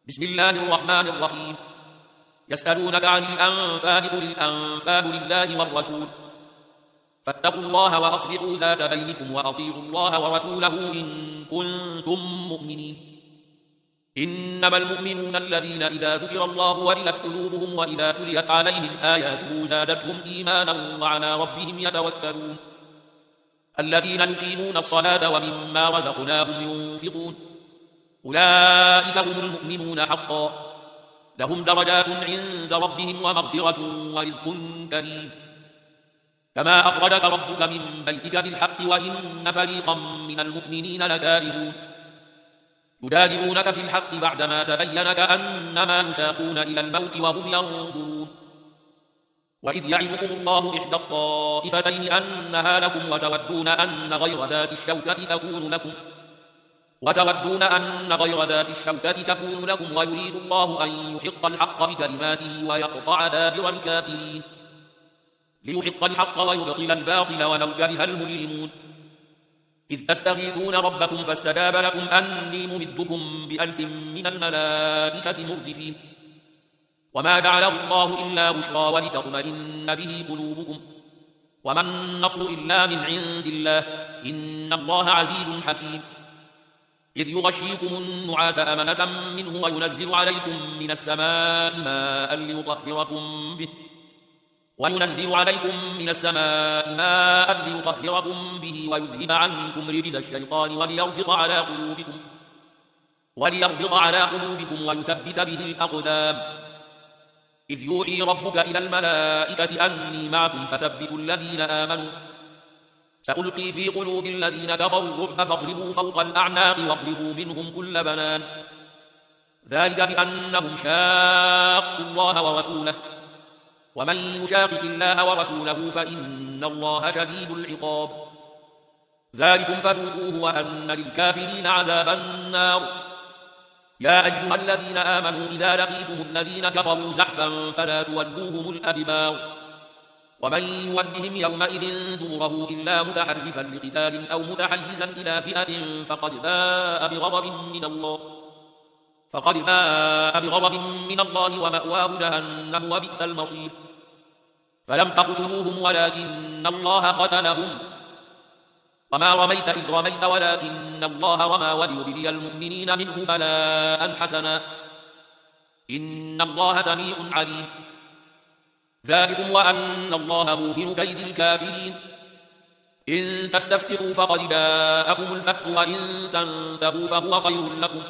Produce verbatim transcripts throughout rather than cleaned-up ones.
بسم الله الرحمن الرحيم. يسألونك عن الأنفال قل الأنفال لله والرسول فاتقوا الله وأصلحوا ذات بينكم وأطيعوا الله ورسوله إن كنتم مؤمنين. إنما المؤمنون الذين إذا ذكر الله وجلت قلوبهم وإذا تليت عليهم آياته زادتهم إيمانا وعلى ربهم يتوكلون. الذين يقيمون الصلاة ومما رزقناهم ينفقون أولئك هم المؤمنون حقا لهم درجات عند ربهم ومغفرة ورزق كريم. كما أخرجك ربك من بيتك بالحق وإن فريقا من المؤمنين لكارهون يجادلونك في الحق بعدما تبين كأنما يساقون إلى الموت وهم ينظرون. وإذ يعدكم الله إحدى الطائفتين أنها لكم وتودون أن غير ذات الشوكة تكون لكم وتودون أن غير ذات الشوكة تكون لكم ويريد الله أن يحق الحق بكلماته ويقطع دابر الكافرين ليحق الحق ويبطل الباطل ولو كره المجرمون. إذ تستغيثون ربكم فاستجاب لكم أني ممدكم بألف من الملائكة مردفين وما جعله الله إلا بشرى ولتطمئن به قلوبكم وما النصر إلا من عند الله إن الله عزيز حكيم. إذ يغشيكم النعاس أمنة منه وينزل عليكم من السماء ماء ليطهركم به وينزل عليكم من السماء ماء ليطهركم به ويذهب عنكم رجز الشيطان وليربط على قلوبكم وليربط على قلوبكم ويثبت به الأقدام. إذ يوحي ربك إلى الملائكة أني معكم فثبتوا الذين آمنوا سألقي في قلوب الذين كفروا الرعب فاضربوا فوق الأعناق واضربوا منهم كل بنان ذلك بأنهم شاقوا الله ورسوله ومن يشاقق الله ورسوله فإن الله شديد العقاب. ذلكم فذوقوه وأن للكافرين عذاب النار. يا أيها الذين آمنوا إذا لقيتم الذين كفروا زحفا فلا تولوهم الأدبار ومن يولهم يومئذ دبره إلا متحرفا لقتال أو متحيزا إلى فئة فقد باء بغضب من الله فقد باء بغضب من الله ومأواه جهنم وبئس المصير. فلم تقتلوهم ولكن الله قتلهم وما رميت إذ رميت ولكن الله رمى وليبلي المؤمنين منه بلاء حسنا إن الله سميع عليم. ذلكم وأن الله موهن كيد الكافرين. إن تستفتحوا فقد جاءكم الفتح وإن تنتهوا فهو خير لكم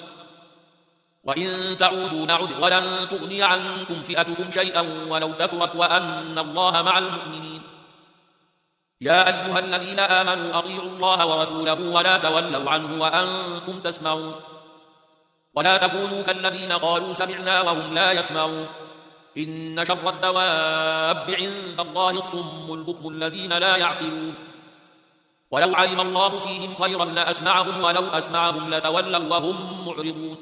وإن تعودوا نعد ولن تغني عنكم فئتكم شيئا ولو كثرت وأن الله مع المؤمنين. يا أيها الذين آمنوا أطيعوا الله ورسوله ولا تولوا عنه وأنتم تسمعون ولا تكونوا كالذين قالوا سمعنا وهم لا يسمعون إن شر الدواب عند الله الصم البكم الذين لا يعقلون. ولو علم الله فيهم خيرا لأسمعهم ولو أسمعهم لتولوا وهم معرضون.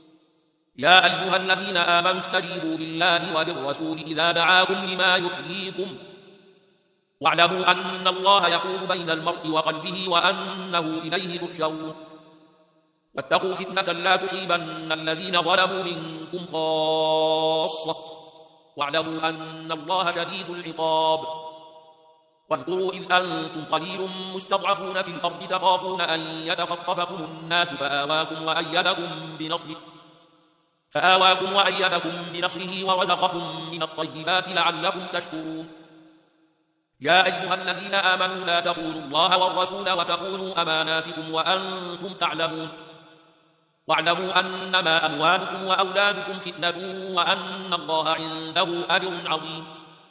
يا أيها الذين آمنوا استجيبوا لله وللرسول إذا دعاكم لما يحييكم واعلموا أن الله يحول بين المرء وقلبه وأنه إليه تحشرون. واتقوا فتنة لا تصيبن الذين ظلموا منكم خاصة واعلموا أن الله شديد العقاب. واذكروا إذ أنتم قليل مستضعفون في الأرض تخافون أن يتخطفكم الناس فآواكم وأيدكم بنصره فآواكم وأيدكم بنصره ورزقكم من الطيبات لعلكم تشكرون. يا أيها الذين آمنوا لا تخونوا الله والرسول وتخونوا أماناتكم وأنتم تعلمون واعلموا أنما أموالكم وأولادكم فتنة وأن الله عنده أجر عظيم.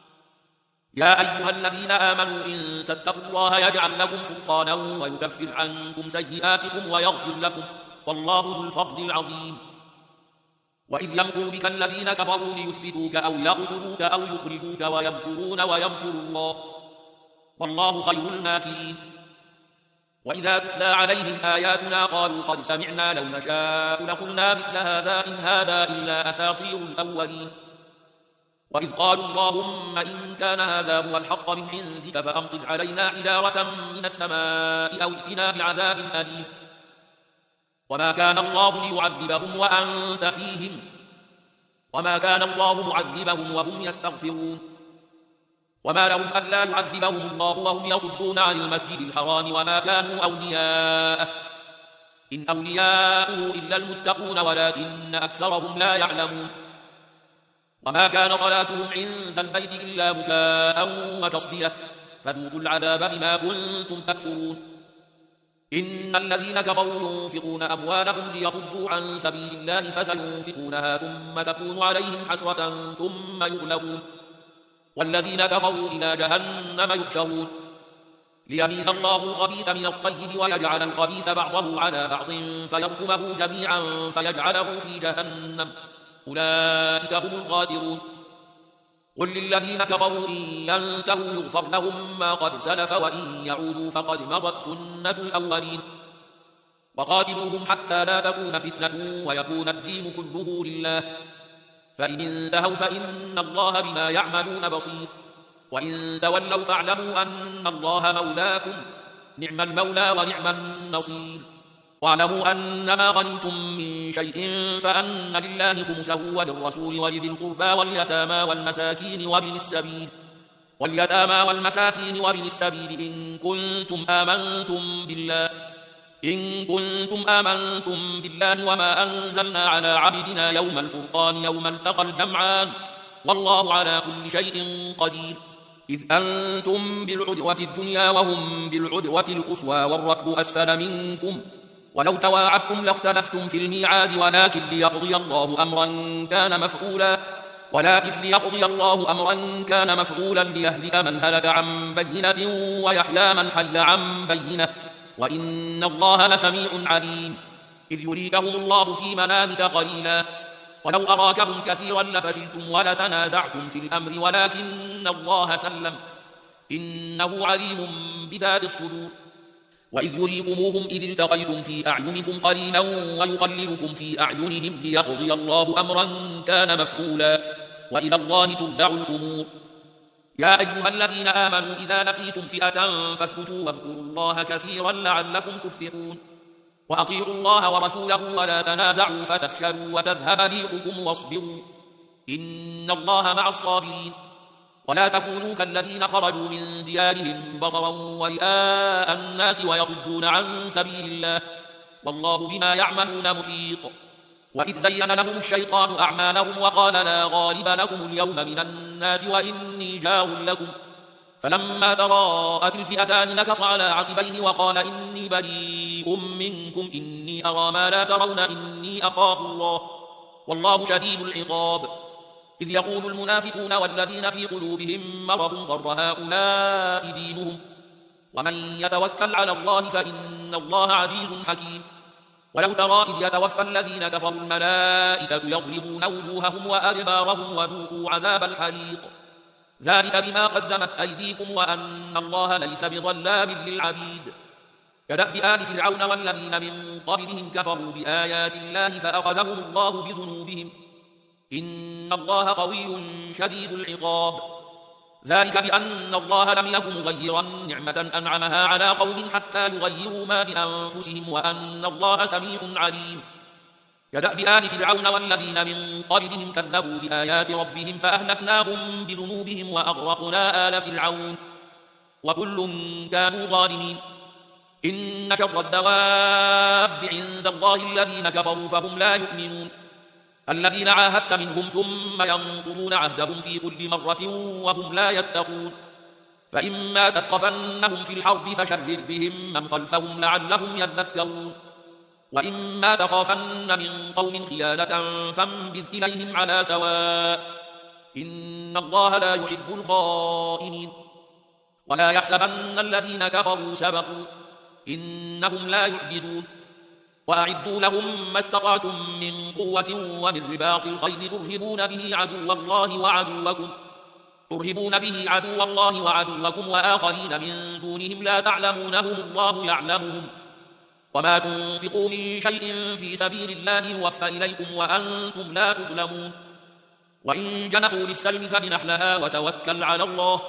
يا أيها الذين آمنوا إن تتقوا الله يجعل لكم فرقانا ويكفر عنكم سيئاتكم ويغفر لكم والله ذو الفضل العظيم. وإذ يمكر بك الذين كفروا ليثبتوك أو يقتلوك أو يخرجوك ويمكرون ويمكر الله والله خير الماكرين. وإذا تتلى عليهم آياتنا قالوا قد سمعنا لو نشاء لقلنا مثل هذا إن هذا إلا أساطير الأولين. وإذ قالوا اللهم إن كان هذا هو الحق من عندك فأمطر علينا حجارة من السماء أو ائتنا بعذاب أليم. وما كان الله ليعذبهم وأنت فيهم وما كان الله معذبهم وهم يستغفرون وما لهم ألا يعذبهم الله وهم يصدون عن المسجد الحرام وما كانوا أولياءه إن أولياؤه إلا المتقون ولكن أكثرهم لا يعلمون وما كان صلاتهم عند البيت إلا بكاء وتصدية فذوقوا العذاب بما كنتم تكفرون إن الذين كفروا ينفقون أموالهم ليصدوا عن سبيل الله فسينفقونها ثم تكون عليهم حسرة ثم يغلبون والذين كفروا إلى جهنم يحشرون ليميز الله الخبيث من الطيب ويجعل الخبيث بعضه على بعض فيركمه جميعا فيجعله في جهنم أولئك هم الخاسرون قل للذين كفروا إن ينتهوا يغفر لهم ما قد سلف وإن يعودوا فقد مضت سنة الأولين وقاتلوهم حتى لا تكون فتنة ويكون الدين كله لله فإن انتهوا فإن الله بما يعملون بصير وإن تولوا فاعلموا أن الله مولاكم نعم المولى ونعم النصير واعلموا أن ما غنمتم من شيء فأن لله خمسه وللرسول ولذي القربى واليتامى والمساكين وابن السبيل واليتامى والمساكين وابن السبيل إن كنتم آمنتم بالله إن كنتم آمنتم بالله وما أنزلنا على عبدنا يوم الفرقان يوم التقى الجمعان والله على كل شيء قدير إذ أنتم بالعدوة الدنيا وهم بالعدوة القصوى والركب أسفل منكم ولو تواعدتم لاختلفتم في الميعاد ولكن ليقضي الله أمرا كان مفعولا ولكن ليقضي الله أمرا كان مفعولا ليهلك من هلك عن بينة ويحيى من حي عن بينة وإن الله لسميع عليم إذ يريكهم الله في منامك قليلا ولو أراكهم كثيرا لفشلتم ولتنازعتم في الأمر ولكن الله سلم إنه عليم بذات الصدور وإذ يريكموهم إذ التقيتم في أعينكم قليلا ويقللكم في أعينهم ليقضي الله أمرا كان مفعولا وإلى الله ترجع الأمور يا أيها الذين آمنوا إذا لقيتم فئة فاثبتوا واذكروا الله كثيرا لعلكم تفلحون وأطيعوا الله ورسوله ولا تنازعوا فتفشلوا وتذهب ريحكم واصبروا إن الله مع الصابرين ولا تكونوا كالذين خرجوا من ديارهم بطرا ورئاء الناس ويصدون عن سبيل الله والله بما يعملون محيط وإذ زين لهم الشيطان أعمالهم وقال لا غالب لكم اليوم من الناس وإني جار لكم فلما تراءت الفئتان نكص على عقبيه وقال إني بريء منكم إني أرى ما لا ترون إني أخاف الله والله شديد العقاب إذ يقول المنافقون والذين في قلوبهم مرض غر هؤلاء دينهم ومن يتوكل على الله فإن الله عزيز حكيم ولو ترى إذ يتوفى الذين كفروا الملائكة يضربون وجوههم وأدبارهم وذوقوا عذاب الحريق ذلك بما قدمت أيديكم وأن الله ليس بظلام للعبيد كدأب آل فرعون والذين من قبلهم كفروا بآيات الله فأخذهم الله بذنوبهم إن الله قوي شديد العقاب ذلك بأن الله لم يكن مغيرا نعمة أنعمها على قوم حتى يغيروا ما بأنفسهم وأن الله سميع عليم كدأب آل فرعون والذين من قبلهم كذبوا بآيات ربهم فأهلكناهم بذنوبهم وأغرقنا آل فرعون وكل كانوا ظالمين إن شر الدواب عند الله الذين كفروا فهم لا يؤمنون الذين عاهدت منهم ثم ينقضون عهدهم في كل مرة وهم لا يتقون فإما تثقفنهم في الحرب فشرد بهم من خلفهم لعلهم يذكرون وإما تخافن من قوم خيانة فانبذ إليهم على سواء إن الله لا يحب الخائنين ولا يحسبن الذين كفروا سبقوا إنهم لا يعجزون وأعدوا لهم ما استطعتم من قوة ومن رباط الخيل ترهبون به عدو الله وعدوكم ترهبون به عدو الله وعدوكم وآخرين من دونهم لا تعلمونهم الله يعلمهم وما تنفقوا من شيء في سبيل الله يوفى إليكم وأنتم لا تظلمون وإن جنحوا للسلم فاجنح لها وتوكل على الله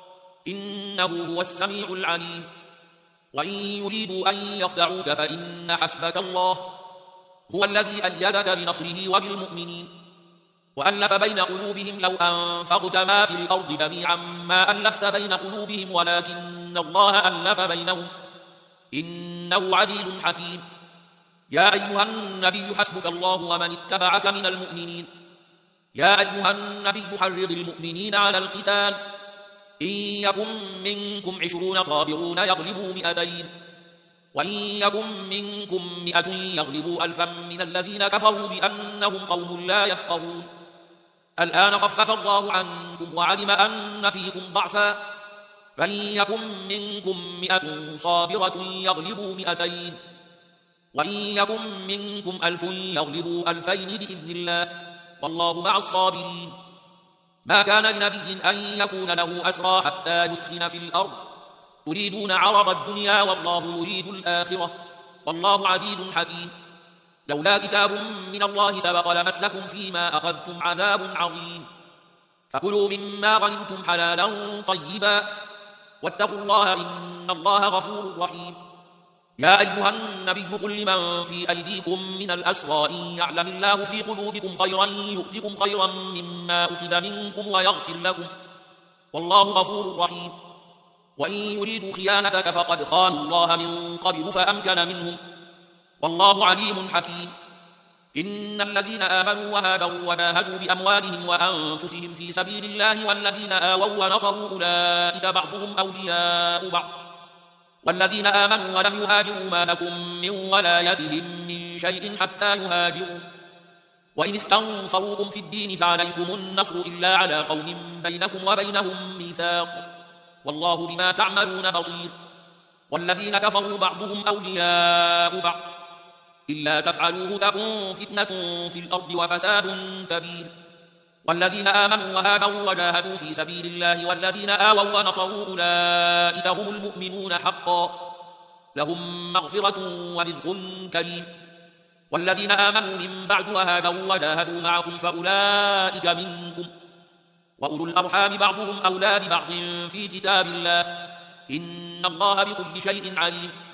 إنه هو السميع العليم وإن يريدوا أن يخدعوك فإن حسبك الله هو الذي أيدك بنصره وبالمؤمنين وألف بين قلوبهم لو أنفقت ما في الأرض جميعا ما ألفت بين قلوبهم ولكن الله ألف بينهم إنه عزيز حكيم. يا أيها النبي حسبك الله ومن اتبعك من المؤمنين. يا أيها النبي حرض المؤمنين على القتال إن يكن منكم عشرون صابرون يغلبوا مئتين وإن يكن منكم مئة يغلبوا ألفا من الذين كفروا بأنهم قوم لا يفقهون. الآن خفف الله عنكم وعلم أن فيكم ضعفا فإن يكن منكم مئة صابرة يغلبوا مئتين وإن يكن منكم ألف يغلبوا ألفين بإذن الله والله مع الصابرين. ما كان لنبي أن يكون له أسرى حتى يسخن في الأرض تريدون عرض الدنيا والله يريد الآخرة والله عزيز حكيم. لولا كتاب من الله سبق لمسكم فيما أخذتم عذاب عظيم فكلوا مما غنمتم حلالا طيبا واتقوا الله إن الله غفور رحيم. يا أيها النبي قل لمن في أيديكم من الأسرى إن يعلم الله في قلوبكم خيرا يؤتكم خيرا مما أخذ منكم ويغفر لكم والله غفور رحيم. وإن يريدوا خيانتك فقد خانوا الله من قبل فأمكن منهم والله عليم حكيم. إن الذين آمنوا وهاجروا وجاهدوا بأموالهم وأنفسهم في سبيل الله والذين آووا ونصروا أولئك بعضهم أولياء بعض والذين آمنوا ولم يهاجروا ما لكم من ولايتهم من شيء حتى يهاجروا وإن استنصروكم في الدين فعليكم النصر إلا على قوم بينكم وبينهم ميثاق والله بما تعملون بصير. والذين كفروا بعضهم أولياء بعض إلا تفعلوه تكن فتنة في الأرض وفساد كبير. والذين آمنوا وهاجروا وجاهدوا في سبيل الله والذين آووا ونصروا أولئك هم المؤمنون حقا لهم مغفرة ورزق كريم. والذين آمنوا من بعد وهاجروا وجاهدوا معكم فأولئك منكم وأولو الأرحام بعضهم أولى ببعض في كتاب الله إن الله بكل شيء عليم.